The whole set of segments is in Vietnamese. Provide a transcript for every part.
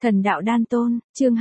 Thần đạo đan tôn, chương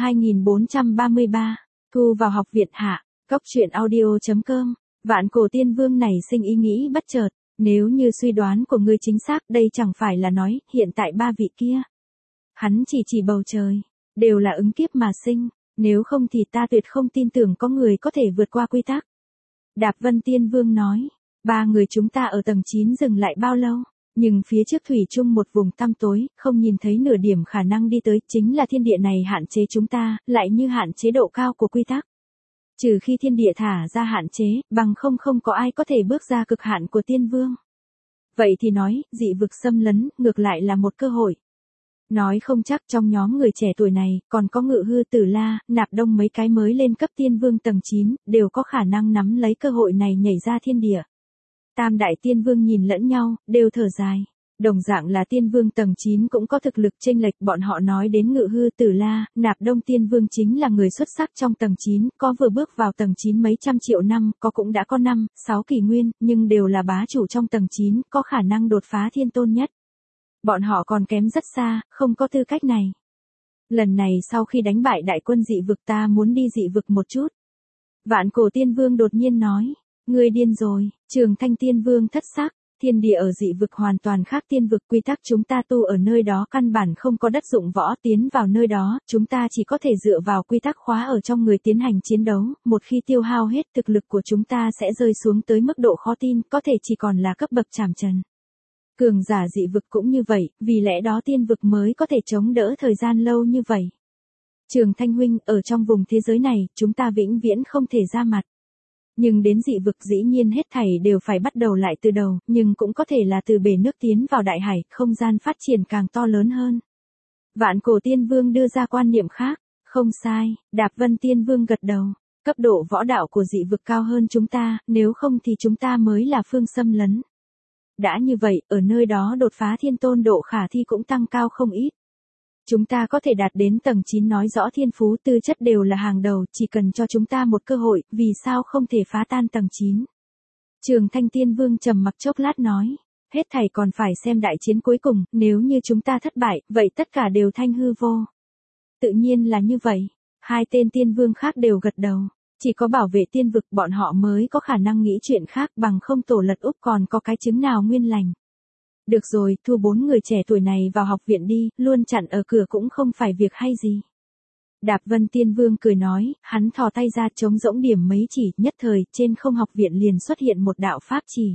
2433, thu vào học viện hạ, cốc truyện audio.com, vạn cổ tiên vương này sinh ý nghĩ bất chợt, nếu như suy đoán của ngươi chính xác đây chẳng phải là nói, hiện tại ba vị kia. Hắn chỉ bầu trời, đều là ứng kiếp mà sinh, nếu không thì ta tuyệt không tin tưởng có người có thể vượt qua quy tắc. Đạp Vân Tiên Vương nói, ba người chúng ta ở tầng 9 dừng lại bao lâu? Nhưng phía trước thủy chung một vùng tăm tối, không nhìn thấy nửa điểm khả năng đi tới, chính là thiên địa này hạn chế chúng ta, lại như hạn chế độ cao của quy tắc. Trừ khi thiên địa thả ra hạn chế, bằng không có ai có thể bước ra cực hạn của tiên vương. Vậy thì nói, dị vực xâm lấn, ngược lại là một cơ hội. Nói không chắc trong nhóm người trẻ tuổi này, còn có Ngự Hư Tử La, Nạp Đông mấy cái mới lên cấp tiên vương tầng 9, đều có khả năng nắm lấy cơ hội này nhảy ra thiên địa. Tam đại tiên vương nhìn lẫn nhau, đều thở dài. Đồng dạng là tiên vương tầng 9 cũng có thực lực chênh lệch, bọn họ nói đến Ngự Hư Tử La, Nạp Đông tiên vương chính là người xuất sắc trong tầng 9, có vừa bước vào tầng 9 mấy trăm triệu năm, có cũng đã có 5, 6 kỷ nguyên, nhưng đều là bá chủ trong tầng 9, có khả năng đột phá thiên tôn nhất. Bọn họ còn kém rất xa, không có tư cách này. Lần này sau khi đánh bại đại quân dị vực ta muốn đi dị vực một chút. Vạn cổ tiên vương đột nhiên nói. Ngươi điên rồi, Trường Thanh tiên vương thất sắc, thiên địa ở dị vực hoàn toàn khác tiên vực, quy tắc chúng ta tu ở nơi đó căn bản không có đất dụng võ, tiến vào nơi đó, chúng ta chỉ có thể dựa vào quy tắc khóa ở trong người tiến hành chiến đấu, một khi tiêu hao hết thực lực của chúng ta sẽ rơi xuống tới mức độ khó tin, có thể chỉ còn là cấp bậc trảm trần. Cường giả dị vực cũng như vậy, vì lẽ đó tiên vực mới có thể chống đỡ thời gian lâu như vậy. Trường Thanh huynh, ở trong vùng thế giới này, chúng ta vĩnh viễn không thể ra mặt. Nhưng đến dị vực dĩ nhiên hết thảy đều phải bắt đầu lại từ đầu, nhưng cũng có thể là từ bể nước tiến vào đại hải, không gian phát triển càng to lớn hơn. Vạn cổ tiên vương đưa ra quan niệm khác, không sai, Đạp Vân tiên vương gật đầu, cấp độ võ đạo của dị vực cao hơn chúng ta, nếu không thì chúng ta mới là phương xâm lấn. Đã như vậy, ở nơi đó đột phá thiên tôn độ khả thi cũng tăng cao không ít. Chúng ta có thể đạt đến tầng 9 nói rõ thiên phú tư chất đều là hàng đầu, chỉ cần cho chúng ta một cơ hội, vì sao không thể phá tan tầng 9. Trường Thanh tiên vương trầm mặc chốc lát nói, hết thảy còn phải xem đại chiến cuối cùng, nếu như chúng ta thất bại, vậy tất cả đều thanh hư vô. Tự nhiên là như vậy, hai tên tiên vương khác đều gật đầu, chỉ có bảo vệ tiên vực bọn họ mới có khả năng nghĩ chuyện khác, bằng không tổ lật úp còn có cái chứng nào nguyên lành. Được rồi, thu 4 người trẻ tuổi này vào học viện đi, luôn chặn ở cửa cũng không phải việc hay gì. Đạp Vân Tiên Vương cười nói, hắn thò tay ra trống rỗng điểm mấy chỉ, nhất thời, trên không học viện liền xuất hiện một đạo pháp chỉ.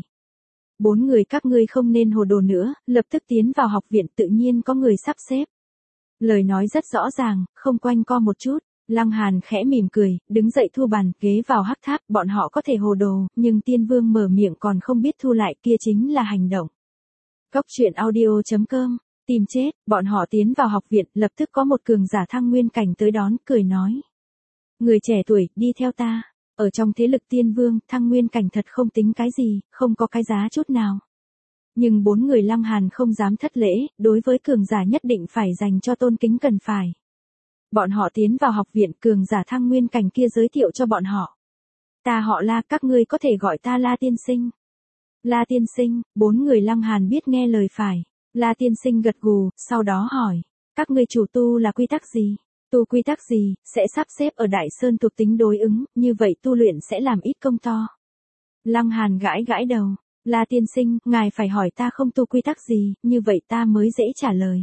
4 người các ngươi không nên hồ đồ nữa, lập tức tiến vào học viện, tự nhiên có người sắp xếp. Lời nói rất rõ ràng, không quanh co một chút. Lăng Hàn khẽ mỉm cười, đứng dậy thu bàn ghế vào hắc tháp, bọn họ có thể hồ đồ, nhưng Tiên Vương mở miệng còn không biết thu lại, kia chính là hành động. Cốc truyện audio.com, tìm chết, bọn họ tiến vào học viện, lập tức có một cường giả thăng nguyên cảnh tới đón, cười nói. Người trẻ tuổi, đi theo ta, ở trong thế lực tiên vương, thăng nguyên cảnh thật không tính cái gì, không có cái giá chút nào. Nhưng 4 người Lăng Hàn không dám thất lễ, đối với cường giả nhất định phải dành cho tôn kính cần phải. Bọn họ tiến vào học viện, cường giả thăng nguyên cảnh kia giới thiệu cho bọn họ. Ta họ La, các ngươi có thể gọi ta La tiên sinh. La tiên sinh, 4 người Lăng Hàn biết nghe lời phải. La tiên sinh gật gù, sau đó hỏi, các ngươi chủ tu là quy tắc gì? Tu quy tắc gì, sẽ sắp xếp ở Đại Sơn thuộc tính đối ứng, như vậy tu luyện sẽ làm ít công to. Lăng Hàn gãi đầu, La tiên sinh, ngài phải hỏi ta không tu quy tắc gì, như vậy ta mới dễ trả lời.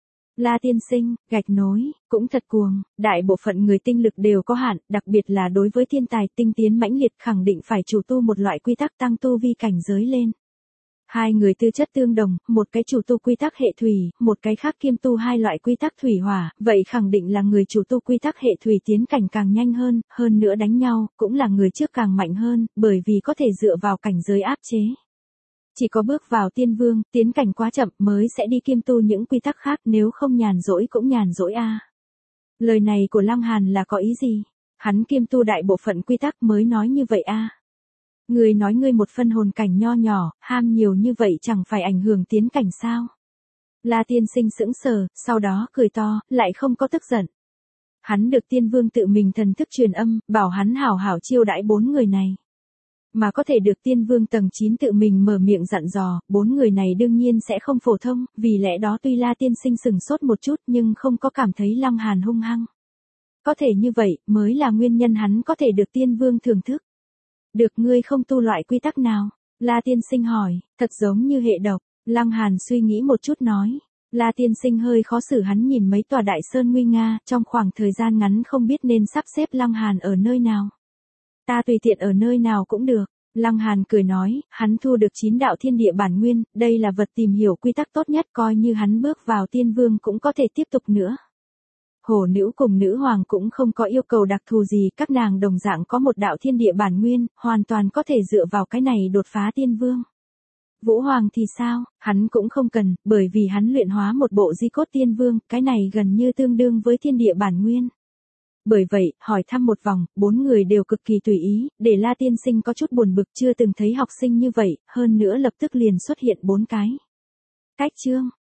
La tiên sinh, gạch nối, cũng thật cuồng, đại bộ phận người tinh lực đều có hạn, đặc biệt là đối với thiên tài tinh tiến mãnh liệt khẳng định phải chủ tu một loại quy tắc tăng tu vi cảnh giới lên. Hai người tư chất tương đồng, một cái chủ tu quy tắc hệ thủy, một cái khác kiêm tu hai loại quy tắc thủy hỏa, vậy khẳng định là người chủ tu quy tắc hệ thủy tiến cảnh càng nhanh hơn nữa đánh nhau, cũng là người trước càng mạnh hơn, bởi vì có thể dựa vào cảnh giới áp chế. Chỉ có bước vào tiên vương, tiến cảnh quá chậm mới sẽ đi kiêm tu những quy tắc khác, nếu không nhàn rỗi cũng nhàn rỗi a. Lời này của Lăng Hàn là có ý gì? Hắn kiêm tu đại bộ phận quy tắc mới nói như vậy a. Người nói ngươi một phân hồn cảnh nho nhỏ, ham nhiều như vậy chẳng phải ảnh hưởng tiến cảnh sao? La tiên sinh sững sờ, sau đó cười to, lại không có tức giận. Hắn được tiên vương tự mình thần thức truyền âm, bảo hắn hảo hảo chiêu đãi 4 người này. Mà có thể được tiên vương tầng 9 tự mình mở miệng dặn dò, 4 người này đương nhiên sẽ không phổ thông, vì lẽ đó tuy La Tiên Sinh sừng sốt một chút nhưng không có cảm thấy Lăng Hàn hung hăng. Có thể như vậy, mới là nguyên nhân hắn có thể được tiên vương thưởng thức. Được, ngươi không tu loại quy tắc nào? La Tiên Sinh hỏi, thật giống như hệ độc. Lăng Hàn suy nghĩ một chút nói. La Tiên Sinh hơi khó xử, hắn nhìn mấy tòa đại sơn nguy nga, trong khoảng thời gian ngắn không biết nên sắp xếp Lăng Hàn ở nơi nào. Ta tùy tiện ở nơi nào cũng được. Lăng Hàn cười nói, hắn thu được 9 đạo thiên địa bản nguyên, đây là vật tìm hiểu quy tắc tốt nhất, coi như hắn bước vào tiên vương cũng có thể tiếp tục nữa. Hổ nữ cùng nữ hoàng cũng không có yêu cầu đặc thù gì, các nàng đồng dạng có một đạo thiên địa bản nguyên, hoàn toàn có thể dựa vào cái này đột phá tiên vương. Vũ Hoàng thì sao, hắn cũng không cần, bởi vì hắn luyện hóa một bộ di cốt tiên vương, cái này gần như tương đương với thiên địa bản nguyên. Bởi vậy, hỏi thăm một vòng, 4 người đều cực kỳ tùy ý, để La Tiên Sinh có chút buồn bực, chưa từng thấy học sinh như vậy, hơn nữa lập tức liền xuất hiện 4 cái cách chương.